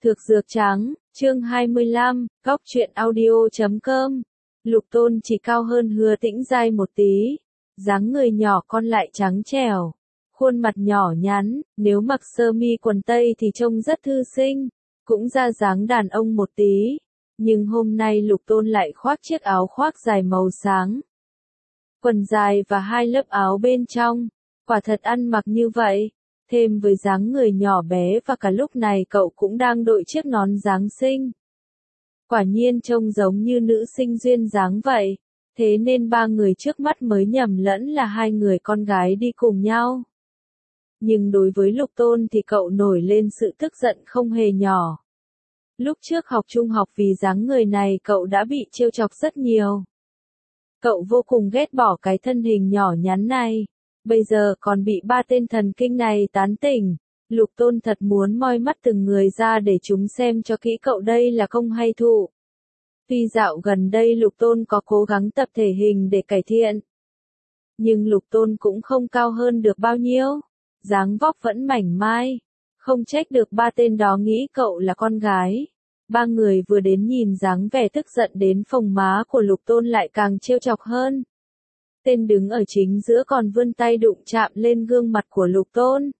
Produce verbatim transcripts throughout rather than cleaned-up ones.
Thực dược trắng, chương hai mươi lăm, góc truyện audio chấm com. Lục Tôn chỉ cao hơn Hứa Tĩnh Giai một tí, dáng người nhỏ con lại trắng trẻo, khuôn mặt nhỏ nhắn, nếu mặc sơ mi quần tây thì trông rất thư sinh, cũng ra dáng đàn ông một tí. Nhưng hôm nay Lục Tôn lại khoác chiếc áo khoác dài màu sáng, quần dài và hai lớp áo bên trong, quả thật ăn mặc như vậy. Thêm với dáng người nhỏ bé và cả lúc này cậu cũng đang đội chiếc nón Giáng sinh. Quả nhiên trông giống như nữ sinh duyên dáng vậy, thế nên ba người trước mắt mới nhầm lẫn là hai người con gái đi cùng nhau. Nhưng đối với Lục Tôn thì cậu nổi lên sự tức giận không hề nhỏ. Lúc trước học trung học vì dáng người này cậu đã bị trêu chọc rất nhiều. Cậu vô cùng ghét bỏ cái thân hình nhỏ nhắn này. Bây giờ còn bị ba tên thần kinh này tán tỉnh, Lục Tôn thật muốn moi mắt từng người ra để chúng xem cho kỹ cậu đây là công hay thụ. Tuy dạo gần đây Lục Tôn có cố gắng tập thể hình để cải thiện, nhưng Lục Tôn cũng không cao hơn được bao nhiêu, dáng vóc vẫn mảnh mai, không trách được ba tên đó nghĩ cậu là con gái. Ba người vừa đến nhìn dáng vẻ tức giận đến phồng má của Lục Tôn lại càng trêu chọc hơn. Tên đứng ở chính giữa còn vươn tay đụng chạm lên gương mặt của Lục Tôn.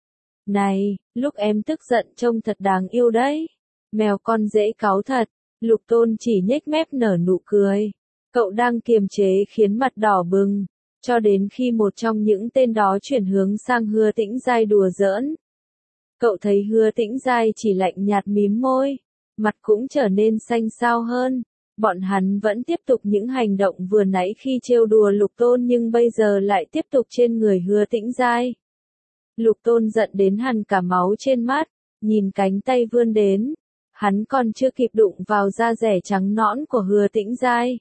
Này, lúc em tức giận trông thật đáng yêu đấy. Mèo con dễ cáu thật. Lục Tôn chỉ nhếch mép nở nụ cười. Cậu đang kiềm chế khiến mặt đỏ bừng, cho đến khi một trong những tên đó chuyển hướng sang Hứa Tĩnh Giai đùa giỡn. Cậu thấy Hứa Tĩnh Giai chỉ lạnh nhạt mím môi, mặt cũng trở nên xanh xao hơn. Bọn hắn vẫn tiếp tục những hành động vừa nãy khi trêu đùa Lục Tôn nhưng bây giờ lại tiếp tục trên người Hứa Tĩnh Giai. Lục Tôn giận đến hằn cả máu trên mắt, nhìn cánh tay vươn đến. Hắn còn chưa kịp đụng vào da dẻ trắng nõn của Hứa Tĩnh Giai,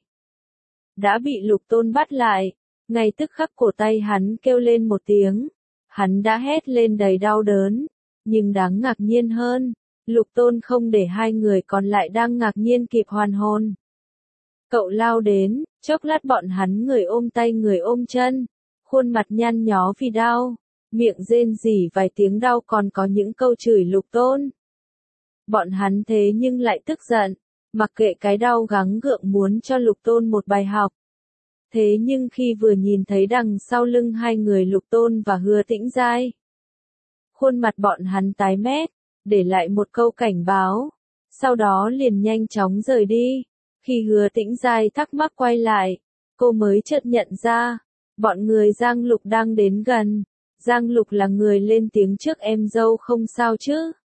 đã bị Lục Tôn bắt lại. Ngay tức khắc cổ tay hắn kêu lên một tiếng. Hắn đã hét lên đầy đau đớn. Nhưng đáng ngạc nhiên hơn, Lục Tôn không để hai người còn lại đang ngạc nhiên kịp hoàn hồn. Cậu lao đến, chốc lát bọn hắn người ôm tay người ôm chân, khuôn mặt nhăn nhó vì đau, miệng rên rỉ vài tiếng đau còn có những câu chửi Lục Tôn. Bọn hắn thế nhưng lại tức giận, mặc kệ cái đau gắng gượng muốn cho Lục Tôn một bài học. Thế nhưng khi vừa nhìn thấy đằng sau lưng hai người Lục Tôn và Hứa Tĩnh Giai, khuôn mặt bọn hắn tái mét, để lại một câu cảnh báo, sau đó liền nhanh chóng rời đi. Khi Hứa Tĩnh Giai thắc mắc quay lại, cô mới chợt nhận ra, bọn người Giang Lục đang đến gần. Giang Lục là người lên tiếng trước em dâu không sao chứ?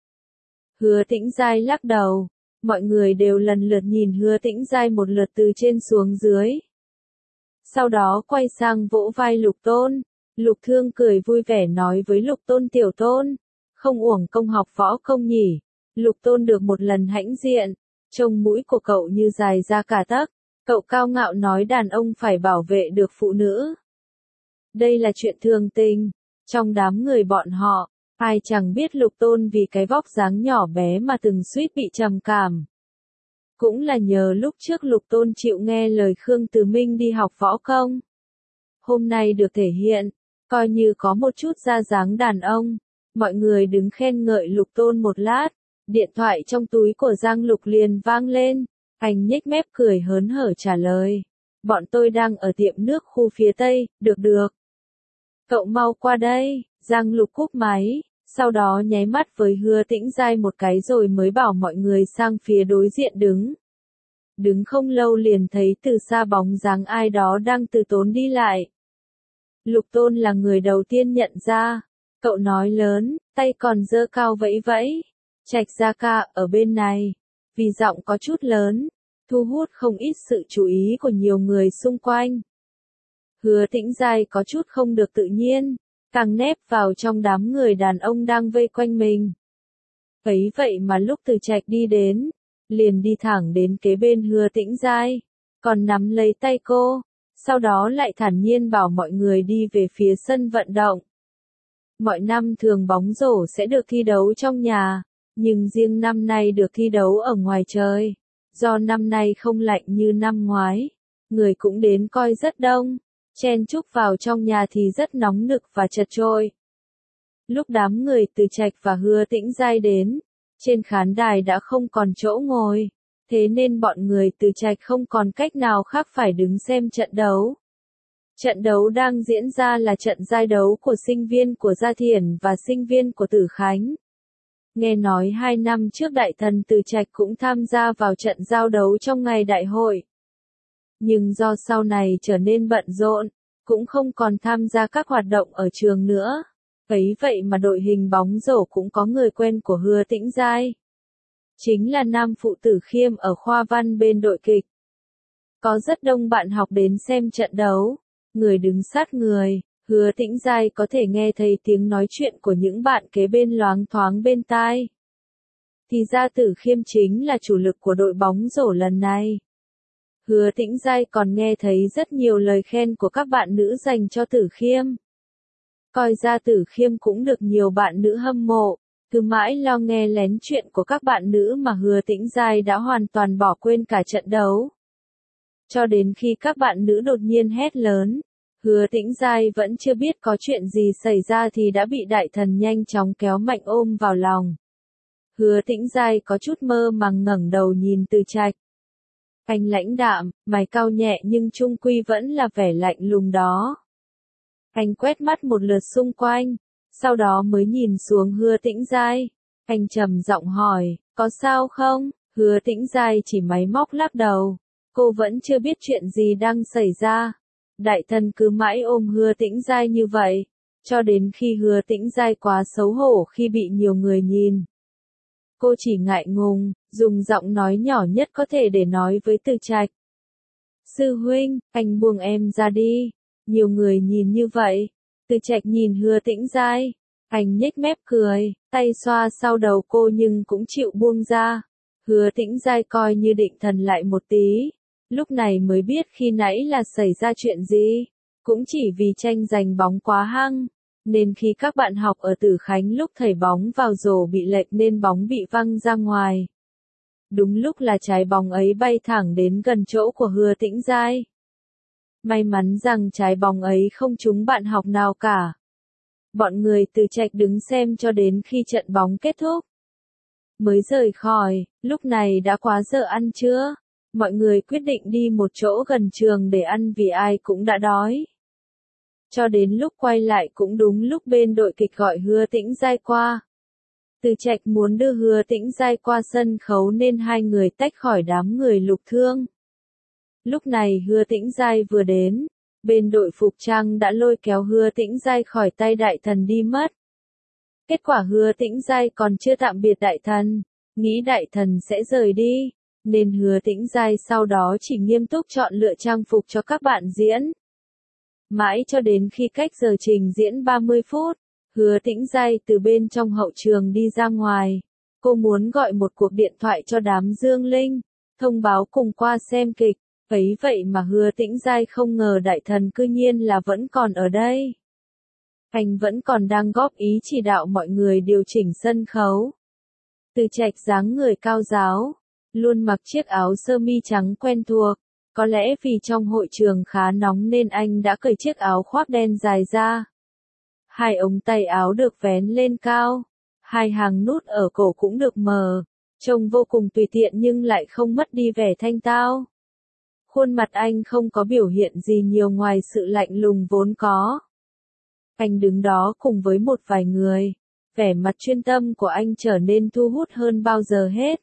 Hứa Tĩnh Giai lắc đầu, mọi người đều lần lượt nhìn Hứa Tĩnh Giai một lượt từ trên xuống dưới. Sau đó quay sang vỗ vai Lục Tôn, Lục Thương cười vui vẻ nói với Lục Tôn tiểu Tôn, không uổng công học võ công nhỉ. Lục Tôn được một lần hãnh diện. Trông mũi của cậu như dài ra cả tấc, cậu cao ngạo nói đàn ông phải bảo vệ được phụ nữ. Đây là chuyện thường tình, trong đám người bọn họ, ai chẳng biết Lục Tôn vì cái vóc dáng nhỏ bé mà từng suýt bị trầm cảm. Cũng là nhờ lúc trước Lục Tôn chịu nghe lời Khương Từ Minh đi học võ công. Hôm nay được thể hiện, coi như có một chút ra dáng đàn ông, mọi người đứng khen ngợi Lục Tôn một lát. Điện thoại trong túi của Giang Lục liền vang lên, anh nhếch mép cười hớn hở trả lời. Bọn tôi đang ở tiệm nước khu phía Tây, được được. Cậu mau qua đây, Giang Lục cúp máy, sau đó nháy mắt với Hứa Tĩnh Giai một cái rồi mới bảo mọi người sang phía đối diện đứng. Đứng không lâu liền thấy từ xa bóng dáng ai đó đang từ tốn đi lại. Lục Tôn là người đầu tiên nhận ra, cậu nói lớn, tay còn giơ cao vẫy vẫy. Trạch Gia ca ở bên này, vì giọng có chút lớn, thu hút không ít sự chú ý của nhiều người xung quanh. Hứa Tĩnh Giai có chút không được tự nhiên, càng nép vào trong đám người đàn ông đang vây quanh mình. Ấy vậy mà lúc Từ Trạch đi đến, liền đi thẳng đến kế bên Hứa Tĩnh Giai, còn nắm lấy tay cô, sau đó lại thản nhiên bảo mọi người đi về phía sân vận động. Mọi năm thường bóng rổ sẽ được thi đấu trong nhà. Nhưng riêng năm nay được thi đấu ở ngoài trời. Do năm nay không lạnh như năm ngoái, người cũng đến coi rất đông. Chen chúc vào trong nhà thì rất nóng nực và chật chội. Lúc đám người Từ Trạch và Hứa Tĩnh Giai đến, Trên khán đài đã không còn chỗ ngồi, thế nên bọn người Từ Trạch không còn cách nào khác phải đứng xem trận đấu. Trận đấu đang diễn ra là trận giai đấu của sinh viên của Gia Thiển và sinh viên của Tử Khánh. Nghe nói hai năm trước đại thần Từ Trạch cũng tham gia vào trận giao đấu trong ngày đại hội. Nhưng do sau này trở nên bận rộn, cũng không còn tham gia các hoạt động ở trường nữa. Ấy vậy mà đội hình bóng rổ cũng có người quen của Hứa Tĩnh Giai. Chính là nam phụ Tử Khiêm ở khoa văn bên đội kịch. Có rất đông bạn học đến xem trận đấu, người đứng sát người, Hứa Tĩnh Giai có thể nghe thấy tiếng nói chuyện của những bạn kế bên loáng thoáng bên tai. Thì ra Tử Khiêm chính là chủ lực của đội bóng rổ lần này. Hứa Tĩnh Giai còn nghe thấy rất nhiều lời khen của các bạn nữ dành cho Tử Khiêm. Coi ra Tử Khiêm cũng được nhiều bạn nữ hâm mộ, cứ mãi lo nghe lén chuyện của các bạn nữ mà Hứa Tĩnh Giai đã hoàn toàn bỏ quên cả trận đấu. Cho đến khi các bạn nữ đột nhiên hét lớn, Hứa Tĩnh Giai vẫn chưa biết có chuyện gì xảy ra thì đã bị đại thần nhanh chóng kéo mạnh ôm vào lòng. Hứa Tĩnh Giai có chút mơ màng ngẩng đầu nhìn Từ Trạch. Anh lãnh đạm, mày cau nhẹ nhưng chung quy vẫn là vẻ lạnh lùng đó. Anh quét mắt một lượt xung quanh, sau đó mới nhìn xuống Hứa Tĩnh Giai. Anh trầm giọng hỏi, có sao không? Hứa Tĩnh Giai chỉ máy móc lắc đầu. Cô vẫn chưa biết chuyện gì đang xảy ra. Đại thần cứ mãi ôm Hứa Tĩnh Giai như vậy, cho đến khi Hứa Tĩnh Giai quá xấu hổ khi bị nhiều người nhìn. Cô chỉ ngại ngùng, dùng giọng nói nhỏ nhất có thể để nói với Từ Trạch. Sư huynh, anh buông em ra đi. Nhiều người nhìn như vậy. Từ Trạch nhìn Hứa Tĩnh Giai. Anh nhếch mép cười, tay xoa sau đầu cô nhưng cũng chịu buông ra. Hứa Tĩnh Giai coi như định thần lại một tí. Lúc này mới biết khi nãy là xảy ra chuyện gì. Cũng chỉ vì tranh giành bóng quá hăng. Nên khi các bạn học ở Tử Khánh lúc thảy bóng vào rổ bị lệch nên bóng bị văng ra ngoài. Đúng lúc là trái bóng ấy bay thẳng đến gần chỗ của Hứa Tĩnh Giai. May mắn rằng trái bóng ấy không trúng bạn học nào cả. Bọn người Từ Trạch đứng xem cho đến khi trận bóng kết thúc. Mới rời khỏi, lúc này đã quá giờ ăn trưa. Mọi người quyết định đi một chỗ gần trường để ăn vì ai cũng đã đói. Cho đến lúc quay lại cũng đúng lúc bên đội kịch gọi Hứa Tĩnh Giai qua. Từ Trạch muốn đưa Hứa Tĩnh Giai qua sân khấu nên hai người tách khỏi đám người Lục Thương. Lúc này Hứa Tĩnh Giai vừa đến, bên đội phục trang đã lôi kéo Hứa Tĩnh Giai khỏi tay đại thần đi mất. Kết quả Hứa Tĩnh Giai còn chưa tạm biệt đại thần, nghĩ đại thần sẽ rời đi, nên Hứa Tĩnh Giai sau đó chỉ nghiêm túc chọn lựa trang phục cho các bạn diễn. Mãi cho đến khi cách giờ trình diễn ba mươi phút, Hứa Tĩnh Giai từ bên trong hậu trường đi ra ngoài. Cô muốn gọi một cuộc điện thoại cho đám Dương Linh, thông báo cùng qua xem kịch. Ấy vậy mà Hứa Tĩnh Giai không ngờ đại thần cư nhiên là vẫn còn ở đây. Anh vẫn còn đang góp ý chỉ đạo mọi người điều chỉnh sân khấu. Từ Trạch dáng người cao ráo, luôn mặc chiếc áo sơ mi trắng quen thuộc. Có lẽ vì trong hội trường khá nóng nên anh đã cởi chiếc áo khoác đen dài ra. Hai ống tay áo được vén lên cao, hai hàng nút ở cổ cũng được mở, trông vô cùng tùy tiện nhưng lại không mất đi vẻ thanh tao. Khuôn mặt anh không có biểu hiện gì nhiều ngoài sự lạnh lùng vốn có. Anh đứng đó cùng với một vài người, vẻ mặt chuyên tâm của anh trở nên thu hút hơn bao giờ hết.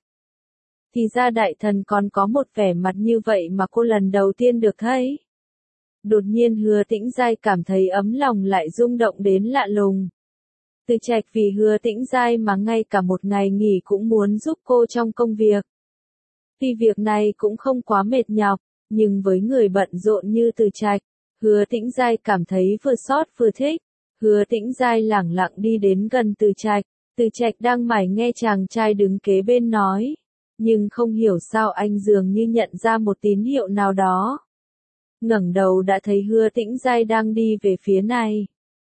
Thì ra đại thần còn có một vẻ mặt như vậy mà cô lần đầu tiên được thấy. Đột nhiên Hứa Tĩnh Giai cảm thấy ấm lòng lại rung động đến lạ lùng. Từ Trạch vì Hứa Tĩnh Giai mà ngay cả một ngày nghỉ cũng muốn giúp cô trong công việc. Tuy việc này cũng không quá mệt nhọc, nhưng với người bận rộn như Từ Trạch, Hứa Tĩnh Giai cảm thấy vừa xót vừa thích. Hứa Tĩnh Giai lẳng lặng đi đến gần Từ Trạch. Từ Trạch đang mải nghe chàng trai đứng kế bên nói. Nhưng không hiểu sao anh dường như nhận ra một tín hiệu nào đó. Ngẩng đầu đã thấy Hứa Tĩnh Giai đang đi về phía này.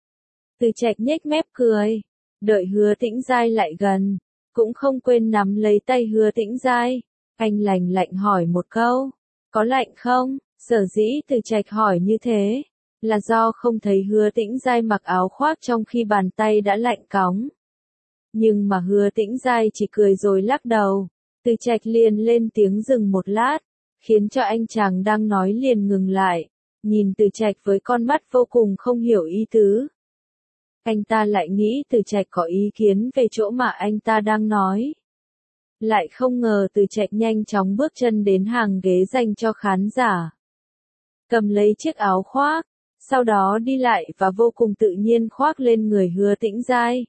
Từ Trạch nhếch mép cười, đợi Hứa Tĩnh Giai lại gần, cũng không quên nắm lấy tay Hứa Tĩnh Giai. Anh lạnh lạnh hỏi một câu, có lạnh không? Sở dĩ Từ Trạch hỏi như thế, là do không thấy Hứa Tĩnh Giai mặc áo khoác trong khi bàn tay đã lạnh cóng. Nhưng mà Hứa Tĩnh Giai chỉ cười rồi lắc đầu. Từ Trạch liền lên tiếng dừng một lát, khiến cho anh chàng đang nói liền ngừng lại, nhìn Từ Trạch với con mắt vô cùng không hiểu ý tứ. Anh ta lại nghĩ Từ Trạch có ý kiến về chỗ mà anh ta đang nói. Lại không ngờ Từ Trạch nhanh chóng bước chân đến hàng ghế dành cho khán giả. Cầm lấy chiếc áo khoác, sau đó đi lại và vô cùng tự nhiên khoác lên người Hứa Tĩnh Giai.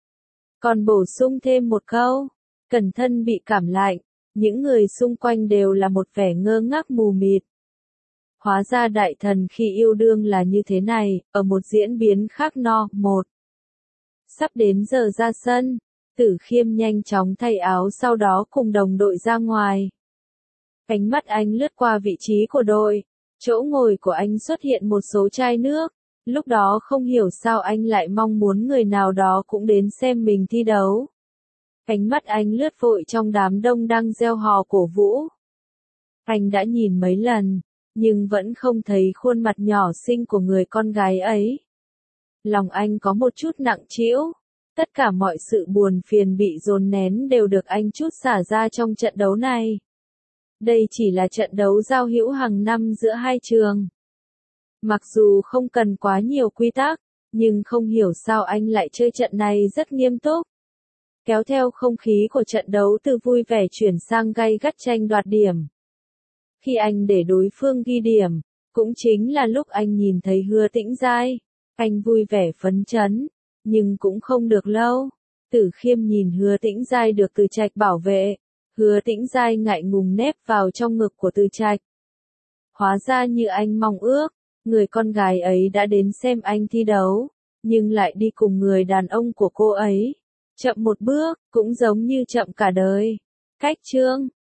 Còn bổ sung thêm một câu, cẩn thận bị cảm lạnh, những người xung quanh đều là một vẻ ngơ ngác mù mịt. Hóa ra đại thần khi yêu đương là như thế này, ở một diễn biến khác no, một. Sắp đến giờ ra sân, Tử Khiêm nhanh chóng thay áo sau đó cùng đồng đội ra ngoài. Ánh mắt anh lướt qua vị trí của đội, chỗ ngồi của anh xuất hiện một số chai nước, lúc đó không hiểu sao anh lại mong muốn người nào đó cũng đến xem mình thi đấu. Ánh mắt anh lướt vội trong đám đông đang reo hò cổ vũ. Anh đã nhìn mấy lần, nhưng vẫn không thấy khuôn mặt nhỏ xinh của người con gái ấy. Lòng anh có một chút nặng trĩu, tất cả mọi sự buồn phiền bị dồn nén đều được anh trút xả ra trong trận đấu này. Đây chỉ là trận đấu giao hữu hàng năm giữa hai trường. Mặc dù không cần quá nhiều quy tắc, nhưng không hiểu sao anh lại chơi trận này rất nghiêm túc. Kéo theo không khí của trận đấu từ vui vẻ chuyển sang gay gắt tranh đoạt điểm. Khi anh để đối phương ghi điểm, cũng chính là lúc anh nhìn thấy Hứa Tĩnh Giai. Anh vui vẻ phấn chấn, nhưng cũng không được lâu. Tử Khiêm nhìn Hứa Tĩnh Giai được Từ Trạch bảo vệ. Hứa Tĩnh Giai ngại ngùng nép vào trong ngực của Từ Trạch. Hóa ra như anh mong ước, người con gái ấy đã đến xem anh thi đấu, nhưng lại đi cùng người đàn ông của cô ấy. Chậm một bước, cũng giống như chậm cả đời. Cách chương